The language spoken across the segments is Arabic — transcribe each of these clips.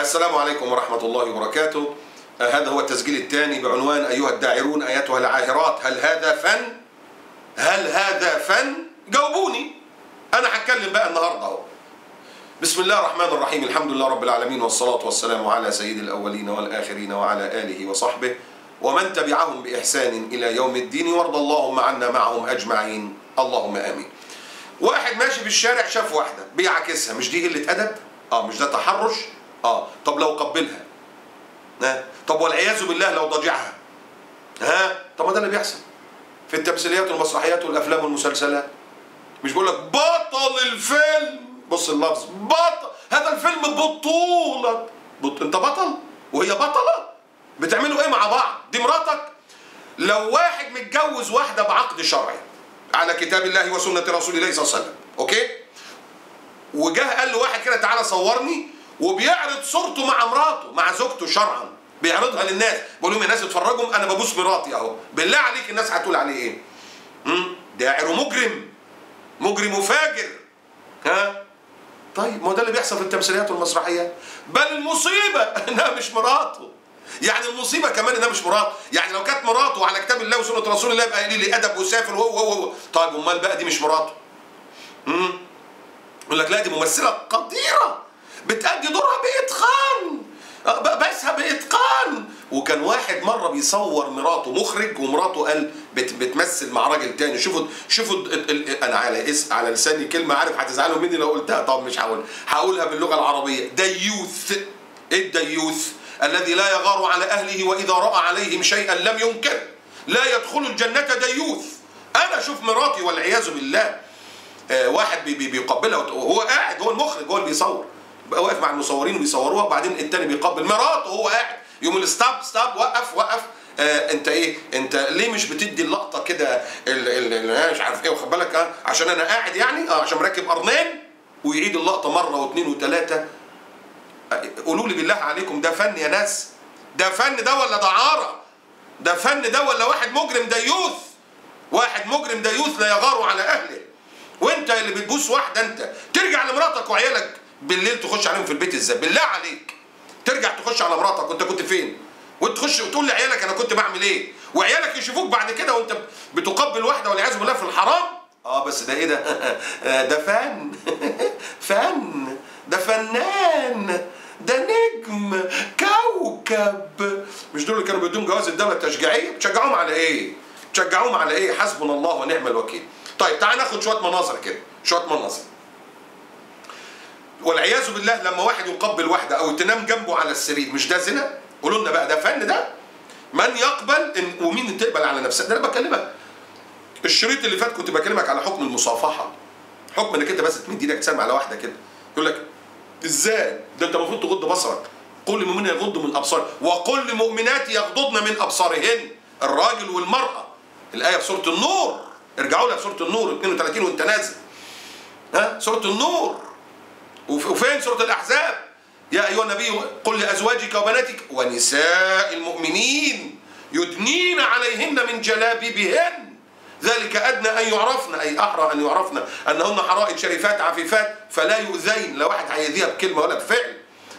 السلام عليكم ورحمة الله وبركاته. هذا هو التسجيل الثاني بعنوان أيها الداعرون أيتها العاهرات، هل هذا فن؟ هل هذا فن؟ جاوبوني. أنا هتكلم بقى النهاردة أهو. بسم الله الرحمن الرحيم، الحمد لله رب العالمين، والصلاة والسلام على سيد الأولين والآخرين وعلى آله وصحبه ومن تبعهم بإحسان إلى يوم الدين، وارض اللهم عنا معهم أجمعين، اللهم آمين. واحد ماشي في الشارع شاف واحدة بيعاكسها، مش دي قلة أدب؟ مش ده تحرش؟ طب لو قبلها؟ طب والعياذ بالله لو ضجعها؟ طب ما ده اللي بيحصل في التمثيليات والمسرحيات والأفلام والمسلسلات. مش بقول لك بطل الفيلم، بص اللفظ بطل، هذا الفيلم بطولة انت بطل وهي بطلة، بتعملوا ايه مع بعض؟ دي مراتك. لو واحد متجوز واحدة بعقد شرعي على كتاب الله وسنة رسول الله صلى الله عليه وسلم، اوكي، وجاه قال له واحد كده تعالى صورني، وبيعرض صورته مع مراته مع زوجته شرعا، بيعرضها للناس، بيقول لهم يا ناس اتفرجوا انا ببوس مراتي اهو، بالله عليك الناس هتقول عليه ايه؟ داعر ومجرم، مجرم وفاجر. طيب ما هو ده اللي بيحصل في التمثيليات والمسرحيات. بل المصيبه انها مش مراته. يعني المصيبه كمان انها مش مراته، يعني لو كانت مراته على كتاب الله وسنه رسول الله يبقى قليل الادب وسافر هو. طيب امال بقى دي مش مراته؟ يقول لك لا دي ممثله قديره بتأدي دورها بإتقان، بسها بإتقان. وكان واحد مرة بيصور مراته، مخرج، ومراته قال بتمثل مع راجل تاني. شوفوا انا على لساني كلمة، عارف هتزعلوا مني لو قلتها، طب مش هقولها باللغة العربية. ديوث. ايه الديوث؟ الذي لا يغار على اهله واذا رأى عليهم شيئا لم ينكر، لا يدخل الجنة ديوث. انا اشوف مراتي والعياذ بالله واحد بيقبلها وهو قاعد، هو المخرج هو اللي بيصور، بقى واقف مع المصورين وبيصوروها، وبعدين التاني بيقبل مراته وهو قاعد، يقوم الستاب وقف. انت ايه؟ انت ليه مش بتدي اللقطه كده مش عارف ايه، واخد بالك؟ عشان انا قاعد يعني، عشان مركب قرنين، ويعيد اللقطه مره واثنين وثلاثه. قولوا لي بالله عليكم، ده فن يا ناس؟ ده فن ده ولا دعاره؟ ده فن ده ولا واحد مجرم ديوث؟ واحد مجرم ديوث لا يغار على اهله. وانت اللي بتبوس واحده، انت ترجع لمراتك وعيالك بالليل تخش عليهم في البيت ازاي؟ بالله عليك ترجع تخش على مراتك وانت كنت فين؟ وانت تخش وتقول لعيالك انا كنت بعمل ايه؟ وعيالك يشوفوك بعد كده وانت بتقبل واحده والعياذ بالله في الحرام. بس ده ايه ده؟ ده فن. فن، ده فنان، ده نجم كوكب. مش دول اللي كانوا بيدوم جواز الدوله التشجيعيه؟ بتشجعوهم على ايه؟ بتشجعوهم على ايه؟ حسبنا الله ونعم الوكيل. طيب تعال ناخد شويه مناظر كده، شويه مناظر. والعياذ بالله لما واحد يقبل واحده او تنام جنبه على السرير، مش ده زنا؟ قولوا لنا بقى، ده فن ده؟ من يقبل ومين تقبل على نفسها؟ ده انا بكلمك. الشريط اللي فات كنت بكلمك على حكم المصافحه، حكم انك انت بس تمد ايدك تسلم على واحده كده، يقول لك ازاي؟ ده انت المفروض تغض بصرك. قل للمؤمنين يغضوا من ابصارهم وقل للمؤمنات يغضضن من ابصارهن، الراجل والمراه. الايه في سوره النور، ارجعوا لها في سوره النور 32 وانت نازل. سوره النور. وفين سورة الأحزاب؟ يا أيها النبي قل لأزواجك وبناتك ونساء المؤمنين يدنين عليهن من جلابيبهن ذلك أدنى أن يعرفن، أي أحرى أن يعرفن أنهن حرائر شريفات عفيفات فلا يؤذين. لا واحد هيأذيها بكلمة ولا بفعل.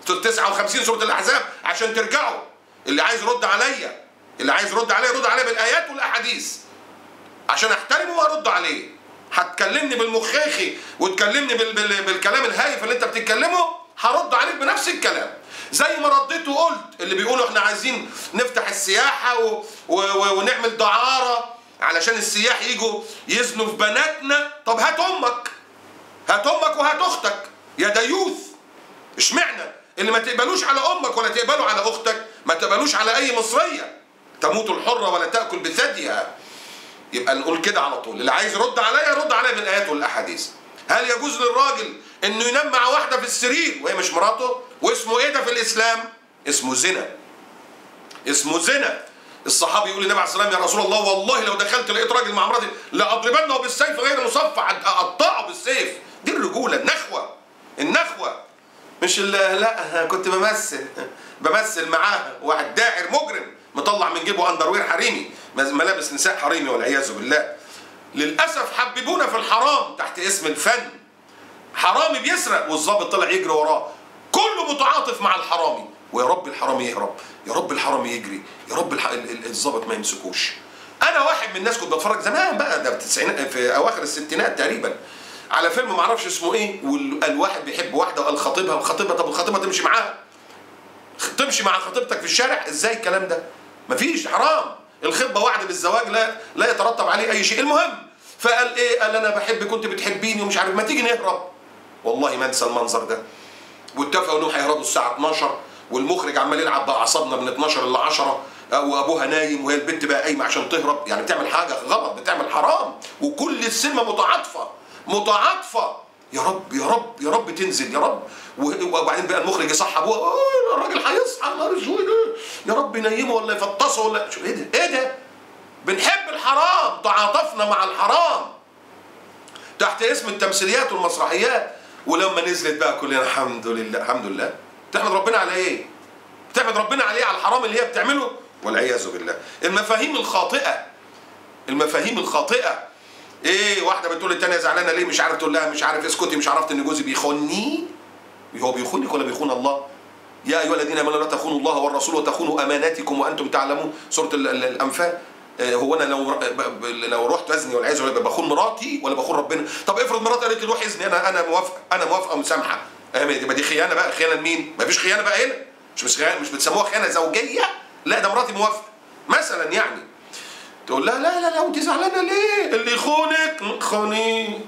59 سورة الأحزاب عشان ترجعوا. اللي عايز يرد عليا، اللي عايز يرد عليا يرد عليا بالآيات والأحاديث عشان أحترمه وأرد عليه. هتكلمني بالمخيخي وتكلمني بالكلام الهايف اللي انت بتتكلمه، هرد عليك بنفس الكلام زي ما رديت وقلت. اللي بيقولوا احنا عايزين نفتح السياحه ونعمل دعاره علشان السياح يجوا يزنوا في بناتنا. طب هات امك، هات امك وهات اختك يا ديوث. اشمعنى اللي ما تقبلوش على امك ولا تقبلوا على اختك ما تقبلوش على اي مصريه؟ تموت الحره ولا تاكل بثديها. يبقى نقول كده على طول، اللي عايز يرد عليا يرد عليا بالايات والاحاديث. هل يجوز للراجل انه ينام مع واحده في السرير وهي مش مراته؟ واسمه ايه ده في الاسلام؟ اسمه زنا. اسمه زنا. الصحابي يقول للنبي عليه الصلاه والسلام يا رسول الله والله لو دخلت لقيت راجل مع مراتي لاضربنه بالسيف غير مصفع، اقطعه بالسيف. دي الرجوله، النخوه. النخوه مش لا كنت بمثل معاها واحد داعر مجرم مطلع من جيبه اندروير حريمي، ملابس نساء حريمي والعياذ بالله. للاسف حببونا في الحرام تحت اسم الفن. حرامي بيسرق والظابط طلع يجري وراه، كله متعاطف مع الحرامي، ويا رب الحرامي يهرب، يا رب الحرامي يجري، يا رب الضابط ما يمسكوش. انا واحد من الناس كنت بتفرج زمان بقى، ده في اواخر الستينات تقريبا، على فيلم ما اعرفش اسمه ايه، والواحد بيحب واحده وقال خطيبها، طب الخطيبه تمشي معاها؟ تمشي مع خطيبتك في الشارع ازاي الكلام ده؟ مفيش، حرام. الخطبه وعد بالزواج لا يترتب عليه اي شيء. المهم فقال ايه؟ قال انا بحبك كنت بتحبيني ومش عارف، ما تيجي نهرب. والله ما انسى المنظر ده. واتفقوا انهم هيهربوا الساعه 12، والمخرج عمال يلعب باعصابنا من 12 ل 10، وابوها نايم وهي البنت بقى قايمه عشان تهرب، يعني بتعمل حاجه غلط، بتعمل حرام، وكل السينما متعاطفه. يا رب يا رب يا رب تنزل يا رب. وبعدين بقى المخرج يصحى ابوها، الراجل هيصحى، نهار اسود، يا رب ينيمه ولا يفطسه ولا شو. ايه ده؟ بنحب الحرام، تعاطفنا مع الحرام تحت اسم التمثيليات والمسرحيات. ولما نزلت بقى كلنا الحمد لله الحمد لله. تحمد ربنا على ايه؟ تحمد ربنا عليه على الحرام اللي هي بتعمله؟ والعياذ بالله. المفاهيم الخاطئه. ايه، واحده بتقول للتانيه زعلانه ليه؟ مش عارف تقول لها مش عارف اسكتي، مش عرفت ان جوزي بيخوني. هو بيخونك ولا بيخون الله؟ يا ايها الذين امنوا لا تخونوا الله والرسول وتخونوا اماناتكم وانتم تعلمون، سوره الانفال. هو انا لو رحت ازني والعياذ بالله بخون مراتي ولا بخون ربنا؟ طب افرض مراتي قالت لي روح ازني، انا موافقه ومسامحه، يبقى دي خيانه بقى. خيانه لمين؟ مفيش خيانه بقى هنا. مش بتسموها خيانه زوجيه؟ لا، ده مراتي موافقه مثلا يعني. تقول لها لا وانت زعلانه ليه؟ اللي يخونك خوني.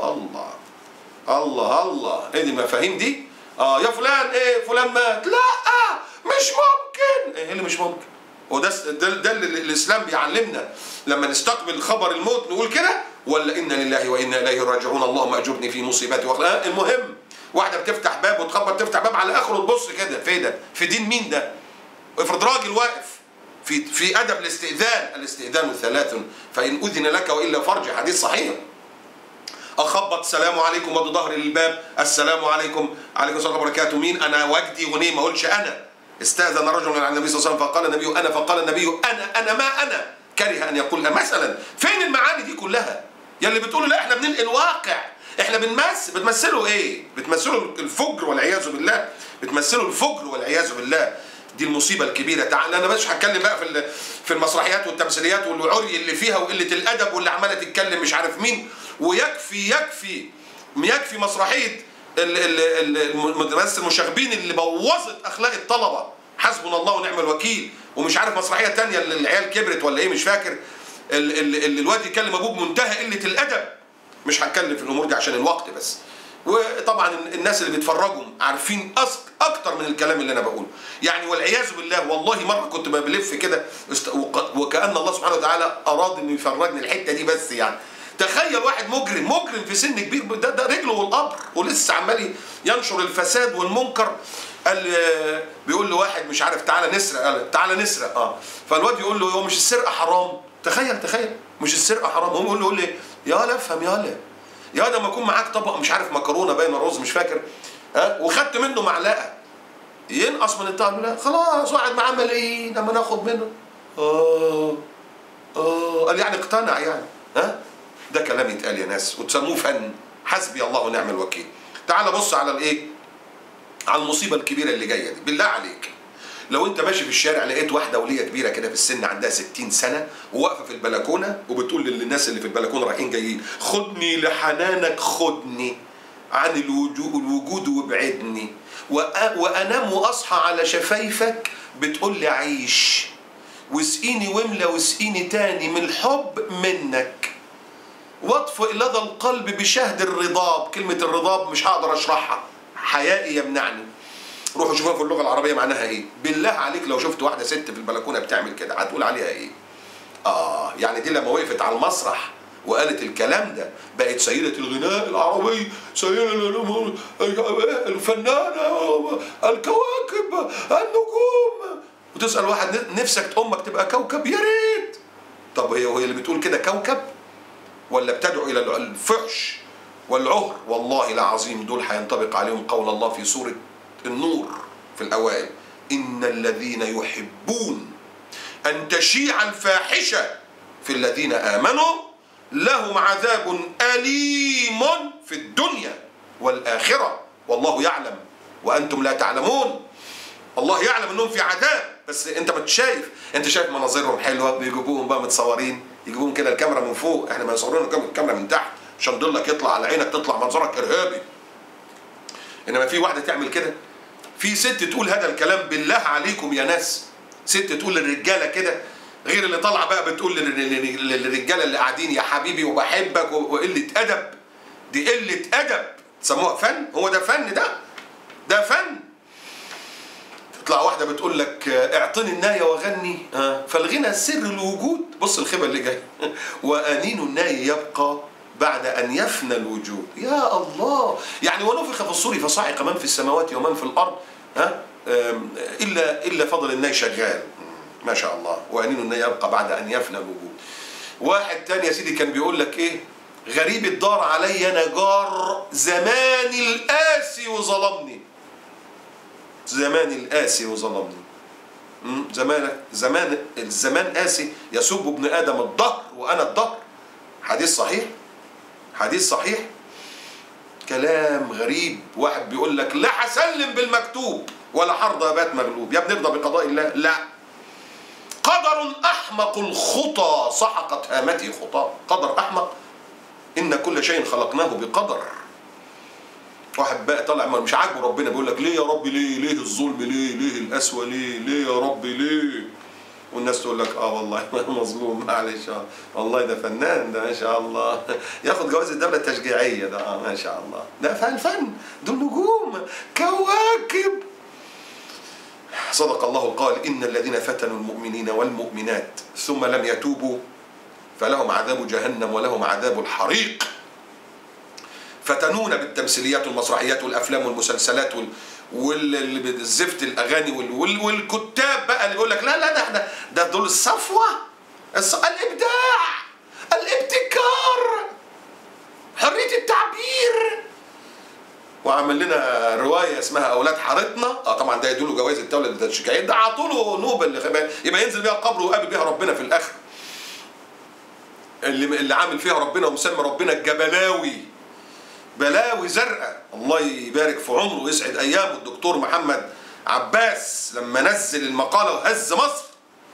الله ايه دي المفاهيم دي؟ يا فلان، ايه فلان مات، لا مش ممكن. ايه اللي مش ممكن؟ وده اللي الاسلام بيعلمنا لما نستقبل خبر الموت نقول كده، ولا انا لله وانا اليه راجعون، اللهم اجرني في مصيبتي المهم واحده بتفتح باب وتخبط، تفتح باب على اخره تبص كده، في ده في دين مين ده؟ افرض راجل واقف في ادب الاستئذان 3 فان اذن لك والا فارجع، حديث صحيح. اخبط السلام عليكم وادي ظهري للباب، السلام عليكم، عليكم السلام ورحمه الله وبركاته، مين؟ انا وجدي ونيه، ما اقولش انا. استاذن رجل عن النبي صلى الله عليه وسلم فقال النبي انا، فقال النبي انا ما انا، كره ان يقول مثلا. فين المعاني دي كلها؟ يلي بتقولوا لا احنا بننقل واقع، احنا بتمثلوا ايه؟ بتمثلوا الفجر والعياذ بالله، بتمثلوا الفجر والعياذ بالله. دي المصيبه الكبيره. تعال، انا مش هتكلم بقى في المسرحيات والتمثيليات والعري اللي فيها وقله الادب واللي عماله تتكلم مش عارف مين. ويكفي مسرحيه المدرسه المشاغبين اللي بوظت اخلاق الطلبه، حسبنا الله ونعم الوكيل. ومش عارف مسرحيه تانية اللي العيال كبرت ولا ايه مش فاكر، اللي الواد يكلم ابوه بمنتهى قله الادب. مش هتكلم في الامور دي عشان الوقت بس. وطبعا الناس اللي بيتفرجوا عارفين اكتر من الكلام اللي انا بقوله يعني، والعياذ بالله. والله مره كنت بلف كده وكأن الله سبحانه وتعالى اراد انه يفرجني الحته دي بس يعني. تخيل واحد مجرم في سن كبير، ده رجله والقبر ولسه عمال ينشر الفساد والمنكر. قال بيقول له واحد مش عارف تعالى نسرق، قال تعالى نسرق. فالواد يقول له هو مش السرقه حرام؟ تخيل مش السرقه حرام. هو يقول له يالا افهم يا ده ما يكون معاك طبق مش عارف مكرونه باين رز مش فاكر، وخدت منه معلقه، ينقص من الطعم؟ لا خلاص، واحد معاه ملايين اما ناخد منه. قال يعني اقتنع يعني. ده كلام يتقال يا ناس وتسموه فن. حسبي الله ونعم الوكيل. تعال بص على على المصيبه الكبيره اللي جايه دي. بالله عليك، لو انت ماشي في الشارع لقيت واحده وليه كبيره كده في السن عندها 60 سنه وواقفه في البلكونه وبتقول للناس اللي في البلكونه رايحين جايين خدني لحنانك، خدني عن الوجود وابعدني، وانام واصحى على شفايفك بتقول لي عيش، واسقيني واملى واسقيني تاني من الحب منك، واطفئ لدى القلب بشهد الرضاب. كلمه الرضاب مش هقدر اشرحها، حيائي يمنعني. روحوا شوفوها في اللغه العربيه معناها ايه. بالله عليك لو شفت واحده ست في البلكونه بتعمل كده هتقول عليها ايه؟ يعني دي لما وقفت على المسرح وقالت الكلام ده بقت سيده الغناء العربي، سيده الفنانه، الكواكب، النجوم. وتسال واحد نفسك امك تبقى كوكب؟ يا ريت. طب هي اللي بتقول كده كوكب ولا بتدعو الى الفحش والعهر؟ والله العظيم دول هينطبق عليهم قول الله في سوره النور في الأوائل: إن الذين يحبون أن تشيع الفاحشة في الذين آمنوا لهم عذاب أليم في الدنيا والآخرة والله يعلم وانتم لا تعلمون. الله يعلم انهم في عذاب، بس انت ما شايف. انت شايف مناظرهم حلوه، بيجيبوهم بقى متصورين، يجيبوهم كده الكاميرا من فوق، احنا ما يصورون الكاميرا من تحت عشان ضلك يطلع على عينك، تطلع منظرك ارهابي. انما في واحده تعمل كده، في ست تقول هذا الكلام بالله عليكم يا ناس، ست تقول للرجاله كده، غير اللي طالعه بقى بتقول للرجاله اللي قاعدين يا حبيبي وبحبك، وقله ادب. دي قله ادب، تسموها فن؟ هو ده فن؟ ده فن. تطلع واحده بتقول لك اعطني الناي وغني، فالغنى سر الوجود. بص الخيبه اللي جايه وانين الناي يبقى بعد ان يفنى الوجود. يا الله، يعني ونفخ في الصور فصعق من في السماوات ومن في الارض، الا فضل الناي شغال. ما شاء الله. وانين الناي يبقى بعد ان يفنى الوجود. واحد تاني يا سيدي كان بيقول لك ايه؟ غريب الدار علي نجار، زماني القاسي وظلمني. زمان القاسي وظلمني. الزمان قاسي، يسب ابن ادم الدهر وانا الدهر. حديث صحيح، حديث صحيح. كلام غريب. واحد بيقول لك لا هسلم بالمكتوب ولا حرض ابات مغلوب. يا ابني ارضى بقضاء الله. لا، قدر احمق الخطى سحقت هامتي خطاه. قدر احمق، ان كل شيء خلقناه بقدر. واحد بقى طالع مش عاجبه ربنا، بيقول لك ليه يا رب؟ ليه الظلم؟ ليه القسوه؟ ليه يا رب؟ ليه؟ والناس تقول لك والله مظلوم، معلش. والله ده فنان، ده ما شاء الله ياخد جوائز الدوله التشجيعيه، ده ما شاء الله، ده الفن، دول نجوم كواكب. صدق الله قال ان الذين فتنوا المؤمنين والمؤمنات ثم لم يتوبوا فلهم عذاب جهنم ولهم عذاب الحريق. فتنونا بالتمثيليات والمسرحيات والافلام والمسلسلات والزفت الاغاني والكتاب بقى اللي بيقول لك لا ده دول الصفوه، الابداع، الابتكار، حريه التعبير. وعمل لنا روايه اسمها اولاد حارتنا. طبعا ده يدوا له جوائز الدوله التشجيعيه، ده عطوا له نوبل يبقى ينزل بيها القبر ويقابل بيها ربنا في الاخر. اللي عامل فيها ربنا ومسمى ربنا الجبلاوي، بلاوي زرقاء، الله يبارك في عمره ويسعد ايامه، الدكتور محمد عباس، لما نزل المقاله وهز مصر.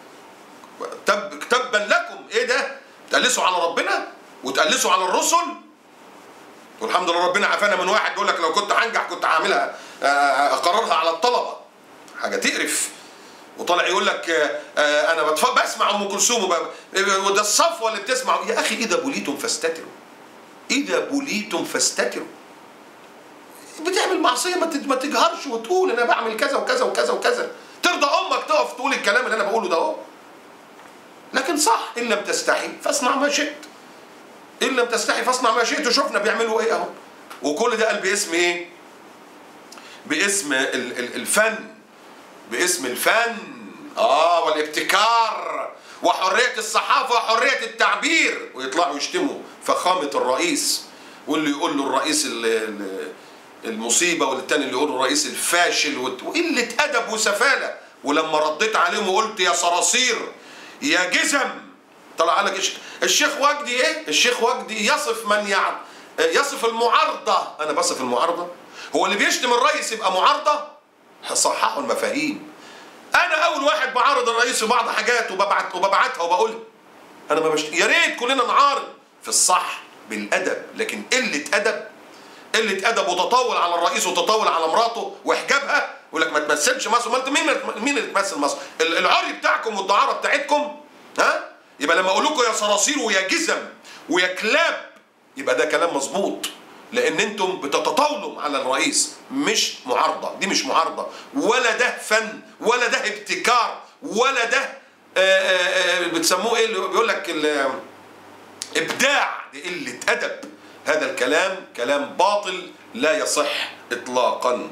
تبا لكم. ايه ده؟ تقلسوا على ربنا وتقلسوا على الرسل. والحمد لله ربنا عافانا من واحد بيقول لك لو كنت هنجح كنت هعملها اقررها على الطلبه. حاجه تقرف. وطالع يقول لك انا بسمع ام كلثوم وده الصفوه اللي بتسمع. يا اخي اذا بليتم فاستتروا، اذا بليتم فاستتروا. بتعمل معصيه ما تجهرش وتقول انا بعمل كذا وكذا وكذا وكذا. ترضى امك تقف تقول الكلام اللي انا بقوله ده اهو. لكن صح، ان لم تستحي فاصنع ما شئت. ان لم تستحي فاصنع ما شئت. وشفنا بيعملوا ايه اهو. وكل ده قال باسم ايه؟ باسم الفن، باسم الفن والابتكار وحريه الصحافه وحريه التعبير. ويطلعوا يشتموا فخامه الرئيس، واللي يقول له الرئيس المصيبه، والتاني اللي يقول له الرئيس الفاشل، وقله ادب وسفاله. ولما رديت عليهم وقلت يا صراصير يا جزم، طلع لك الشيخ وجدي ايه؟ الشيخ وجدي يصف المعارضه. انا بصف المعارضه؟ هو اللي بيشتم الرئيس يبقى معارضه؟ صححوا المفاهيم. انا اول واحد بعارض الرئيس في بعض حاجات وببعتها وبقولها. انا ما يا ريت كلنا نعارض في الصح بالادب، لكن قله ادب وتطاول على الرئيس وتطاول على مراته وحجابها. يقول لك ما تمثلش مصر. ما انت مين اللي تمثل مصر؟ العري بتاعكم والدعاره بتاعتكم. يبقى لما اقول لكم يا صراصير ويا جزم ويا كلاب يبقى ده كلام مظبوط، لان انتم بتتطاولوا على الرئيس، مش معارضه. دي مش معارضه، ولا ده فن، ولا ده ابتكار، ولا ده بتسموه ايه اللي بيقول لك ابداع. دي قله ادب. هذا الكلام كلام باطل لا يصح اطلاقا.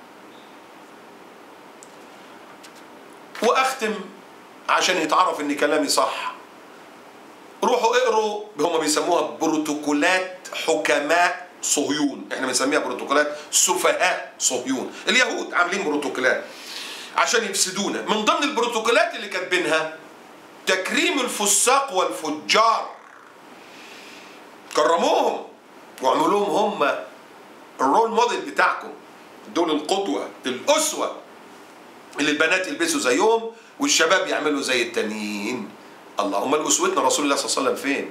واختم عشان يتعرف ان كلامي صح. روحوا اقروا، هم بيسموها بروتوكولات حكماء صهيون، احنا بنسميها بروتوكولات سفهاء صهيون. اليهود عاملين بروتوكولات عشان يفسدونا. من ضمن البروتوكولات اللي كاتبينها تكريم الفساق والفجار. كرموهم واعملوهم هم الرول موديل بتاعكم. دول القدوة الأسوة اللي البنات يلبسوا زيهم والشباب يعملوا زي التانيين. الله، امال اسوتنا رسول الله صلى الله عليه وسلم فين؟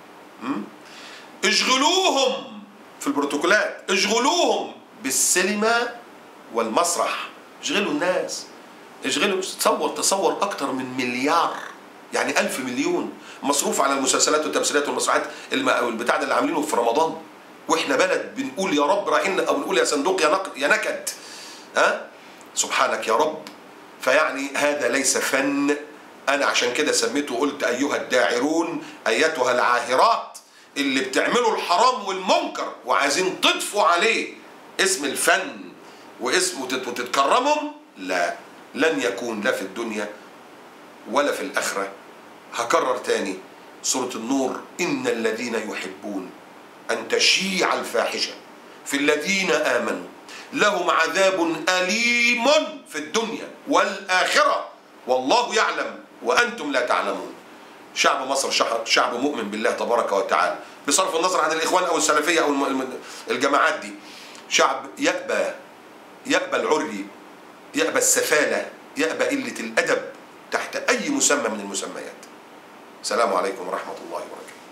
اشغلوهم في البروتوكولات، اشغلوهم بالسينما والمسرح، اشغلوا الناس، اشغلوا. تصور اكتر من مليار، يعني 1000 مليون مصروف على المسلسلات والتمثيلات والمسرحيات البتاع ده اللي عاملينه في رمضان، واحنا بلد بنقول يا رب راعينا او بنقول يا صندوق يا نكد. ها؟ سبحانك يا رب. فيعني هذا ليس فن. انا عشان كده سميته وقلت ايها الداعرون، ايتها العاهرات اللي بتعملوا الحرام والمنكر وعايزين تضفوا عليه اسم الفن واسم وتتكرمهم، لا، لن يكون لا في الدنيا ولا في الآخرة. هكرر تاني سورة النور: إن الذين يحبون أن تشيع الفاحشة في الذين آمنوا لهم عذاب أليم في الدنيا والآخرة والله يعلم وأنتم لا تعلمون. شعب مصر شعب مؤمن بالله تبارك وتعالى، بصرف النظر عن الإخوان أو السلفية أو الجماعات دي. شعب يأبى العري، يأبى السفالة، يأبى قلة الأدب تحت أي مسمى من المسميات. السلام عليكم ورحمة الله وبركاته.